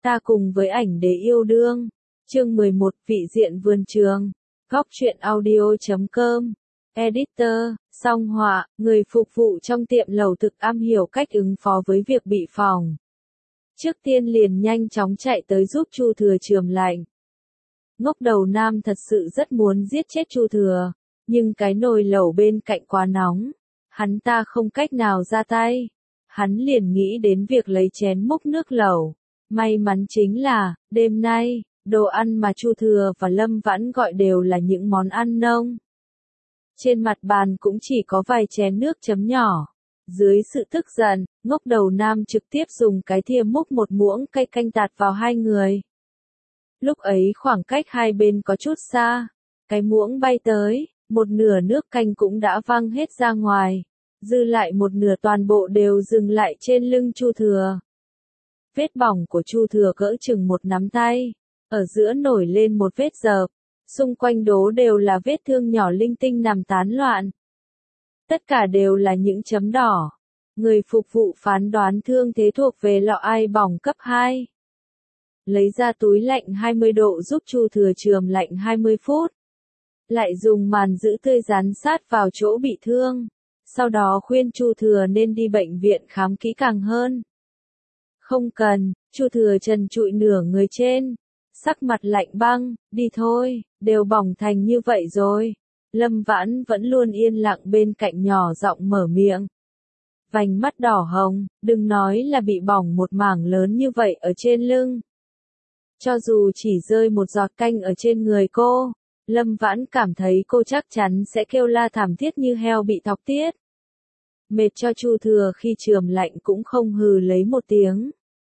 Ta cùng với ảnh đế yêu đương. Chương 11, vị diện vườn trường. Góc truyện audio.com. Editor, song họa, người phục vụ trong tiệm lẩu thực am hiểu cách ứng phó với việc bị phỏng. Trước tiên liền nhanh chóng chạy tới giúp Chu Thừa chườm lạnh. Ngốc đầu nam thật sự rất muốn giết chết Chu Thừa, nhưng cái nồi lẩu bên cạnh quá nóng, hắn ta không cách nào ra tay. Hắn liền nghĩ đến việc lấy chén múc nước lẩu. May mắn chính là, đêm nay, đồ ăn mà Chu Thừa và Lâm Vãn gọi đều là những món ăn nông. Trên mặt bàn cũng chỉ có vài chén nước chấm nhỏ. Dưới sự tức giận, ngốc đầu nam trực tiếp dùng cái thìa múc một muỗng cay canh tạt vào hai người. Lúc ấy khoảng cách hai bên có chút xa. Cái muỗng bay tới, một nửa nước canh cũng đã văng hết ra ngoài. Dư lại một nửa toàn bộ đều dừng lại trên lưng Chu Thừa. Vết bỏng của Chu Thừa cỡ chừng một nắm tay. Ở giữa nổi lên một vết dợp. Xung quanh đố đều là vết thương nhỏ linh tinh nằm tán loạn. Tất cả đều là những chấm đỏ. Người phục vụ phán đoán thương thế thuộc về lọ ai bỏng cấp 2. Lấy ra túi lạnh 20 độ giúp Chu Thừa chườm lạnh 20 phút. Lại dùng màn giữ tươi dán sát vào chỗ bị thương. Sau đó khuyên Chu Thừa nên đi bệnh viện khám kỹ càng hơn. Không cần, Chu Thừa trần trụi nửa người trên. Sắc mặt lạnh băng, đi thôi, đều bỏng thành như vậy rồi. Lâm Vãn vẫn luôn yên lặng bên cạnh nhỏ giọng mở miệng. Vành mắt đỏ hồng, đừng nói là bị bỏng một mảng lớn như vậy ở trên lưng. Cho dù chỉ rơi một giọt canh ở trên người cô, Lâm Vãn cảm thấy cô chắc chắn sẽ kêu la thảm thiết như heo bị thọc tiết. Mệt cho Chu Thừa khi chườm lạnh cũng không hừ lấy một tiếng.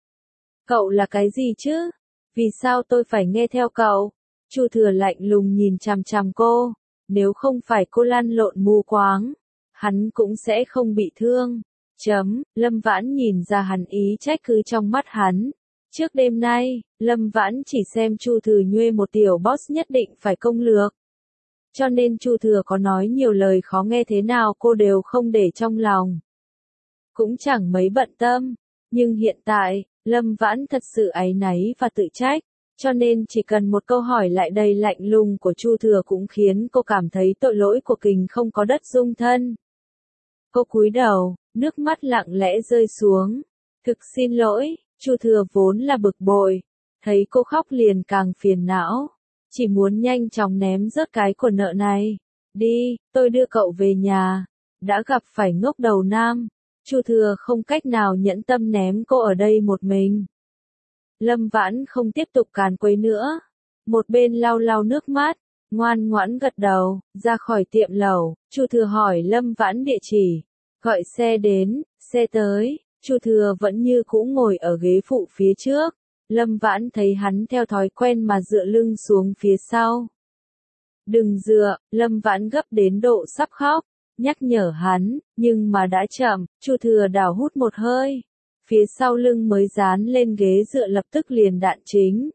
Cậu là cái gì chứ? Vì sao tôi phải nghe theo cậu? Chu Thừa lạnh lùng nhìn chằm chằm cô. Nếu không phải cô lăn lộn mù quáng, hắn cũng sẽ không bị thương. Lâm Vãn nhìn ra hắn ý trách cứ trong mắt hắn. Trước đêm nay, Lâm Vãn chỉ xem Chu Thừa nhuê một tiểu boss nhất định phải công lược. Cho nên Chu Thừa có nói nhiều lời khó nghe thế nào cô đều không để trong lòng. Cũng chẳng mấy bận tâm. Nhưng hiện tại, Lâm Vãn thật sự áy náy và tự trách. Cho nên chỉ cần một câu hỏi lại đầy lạnh lùng của Chu Thừa cũng khiến cô cảm thấy tội lỗi của kình không có đất dung thân. Cô cúi đầu, nước mắt lặng lẽ rơi xuống. Thực xin lỗi, Chu Thừa vốn là bực bội. Thấy cô khóc liền càng phiền não. Chỉ muốn nhanh chóng ném rớt cái của nợ này. Đi, tôi đưa cậu về nhà. Đã gặp phải ngốc đầu nam. Chu Thừa không cách nào nhẫn tâm ném cô ở đây một mình. Lâm Vãn không tiếp tục càn quấy nữa. Một bên lau lau nước mắt, ngoan ngoãn gật đầu, ra khỏi tiệm lẩu. Chu Thừa hỏi Lâm Vãn địa chỉ. Gọi xe đến, xe tới, Chu Thừa vẫn như cũ ngồi ở ghế phụ phía trước. Lâm Vãn thấy hắn theo thói quen mà dựa lưng xuống phía sau. Đừng dựa, Lâm Vãn gấp đến độ sắp khóc. Nhắc nhở hắn, nhưng mà đã chậm, Chu Thừa đảo hút một hơi. Phía sau lưng mới dán lên ghế dựa lập tức liền đạn chính.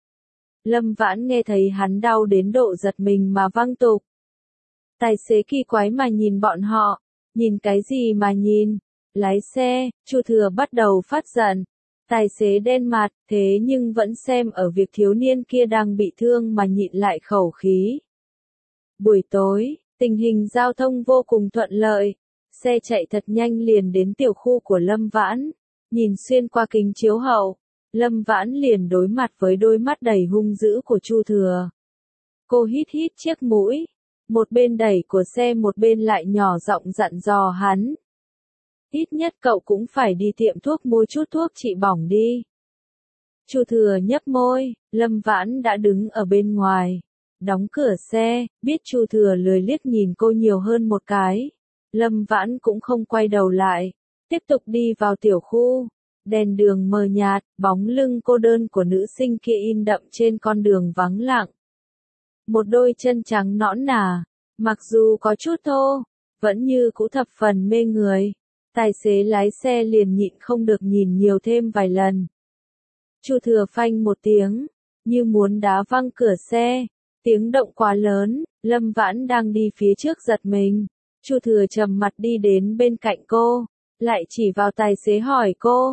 Lâm Vãn nghe thấy hắn đau đến độ giật mình mà văng tục. Tài xế kỳ quái mà nhìn bọn họ. Nhìn cái gì mà nhìn? Lái xe, Chu Thừa bắt đầu phát giận. Tài xế đen mặt, thế nhưng vẫn xem ở việc thiếu niên kia đang bị thương mà nhịn lại khẩu khí. Buổi tối, tình hình giao thông vô cùng thuận lợi. Xe chạy thật nhanh liền đến tiểu khu của Lâm Vãn. Nhìn xuyên qua kính chiếu hậu, Lâm Vãn liền đối mặt với đôi mắt đầy hung dữ của Chu Thừa. Cô hít hít chiếc mũi. Một bên đẩy của xe một bên lại nhỏ giọng dặn dò hắn. Ít nhất cậu cũng phải đi tiệm thuốc mua chút thuốc trị bỏng đi. Chu Thừa nhấp môi, Lâm Vãn đã đứng ở bên ngoài. Đóng cửa xe, biết Chu Thừa lười liếc nhìn cô nhiều hơn một cái. Lâm Vãn cũng không quay đầu lại. Tiếp tục đi vào tiểu khu. Đèn đường mờ nhạt, bóng lưng cô đơn của nữ sinh kia in đậm trên con đường vắng lặng. Một đôi chân trắng nõn nà, mặc dù có chút thô, vẫn như cũ thập phần mê người. Tài xế lái xe liền nhịn không được nhìn nhiều thêm vài lần. Chu Thừa phanh một tiếng, như muốn đá văng cửa xe. Tiếng động quá lớn, Lâm Vãn đang đi phía trước giật mình. Chu Thừa trầm mặt đi đến bên cạnh cô, lại chỉ vào tài xế hỏi cô,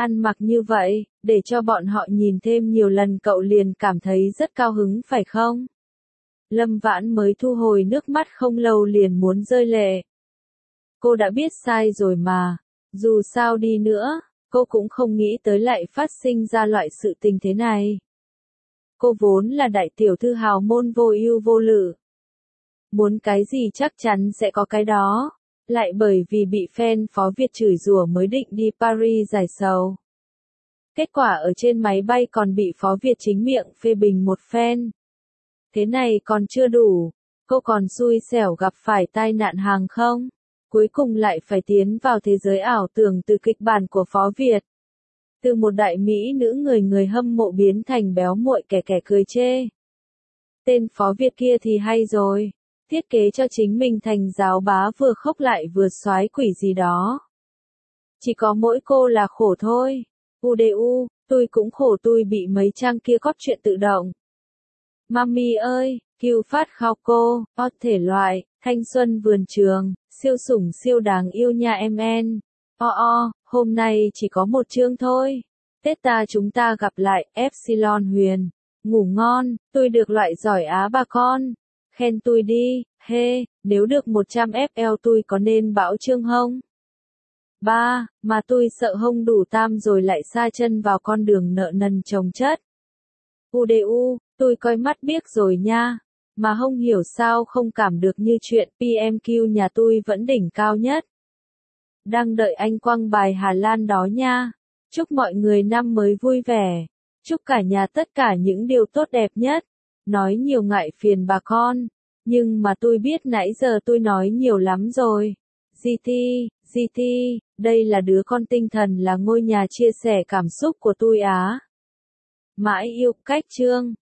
Ăn mặc như vậy, để cho bọn họ nhìn thêm nhiều lần cậu liền cảm thấy rất cao hứng phải không? Lâm Vãn mới thu hồi nước mắt không lâu liền muốn rơi lệ. Cô đã biết sai rồi mà, dù sao đi nữa, cô cũng không nghĩ tới lại phát sinh ra loại sự tình thế này. Cô vốn là đại tiểu thư hào môn vô ưu vô lự. Muốn cái gì chắc chắn sẽ có cái đó, lại bởi vì bị fan Phó Việt chửi rủa mới định đi Paris giải sầu. Kết quả ở trên máy bay còn bị Phó Việt chính miệng phê bình một phen. Thế này còn chưa đủ, cô còn xui xẻo gặp phải tai nạn hàng không, cuối cùng lại phải tiến vào thế giới ảo tưởng từ kịch bản của Phó Việt. Từ một đại mỹ nữ người người hâm mộ biến thành béo muội kẻ kẻ cười chê. Tên Phó Việt kia thì hay rồi, thiết kế cho chính mình thành giáo bá vừa khốc lại vừa soái quỷ gì đó. Chỉ có mỗi cô là khổ thôi. UDU, tôi cũng khổ, tôi bị mấy trang kia cóp chuyện tự động. Mami ơi, Kiều Phát khao cô, thể loại, thanh xuân vườn trường, siêu sủng siêu đáng yêu nha em en. Hôm nay chỉ có một chương thôi. Tết ta chúng ta gặp lại, Epsilon Huyền. Ngủ ngon, tôi được loại giỏi á bà con. Khen tôi đi, nếu được 100 FL tôi có nên bảo chương không? Mà tôi sợ hông đủ tam rồi lại sa chân vào con đường nợ nần chồng chất. UDU, tôi coi mắt biếc rồi nha, mà không hiểu sao không cảm được như chuyện PMQ nhà tôi vẫn đỉnh cao nhất. Đang đợi anh quăng bài Hà Lan đó nha. Chúc mọi người năm mới vui vẻ. Chúc cả nhà tất cả những điều tốt đẹp nhất. Nói nhiều ngại phiền bà con, nhưng mà tôi biết nãy giờ tôi nói nhiều lắm rồi. GT, đây là đứa con tinh thần là ngôi nhà chia sẻ cảm xúc của tôi á. Mãi yêu cách chương.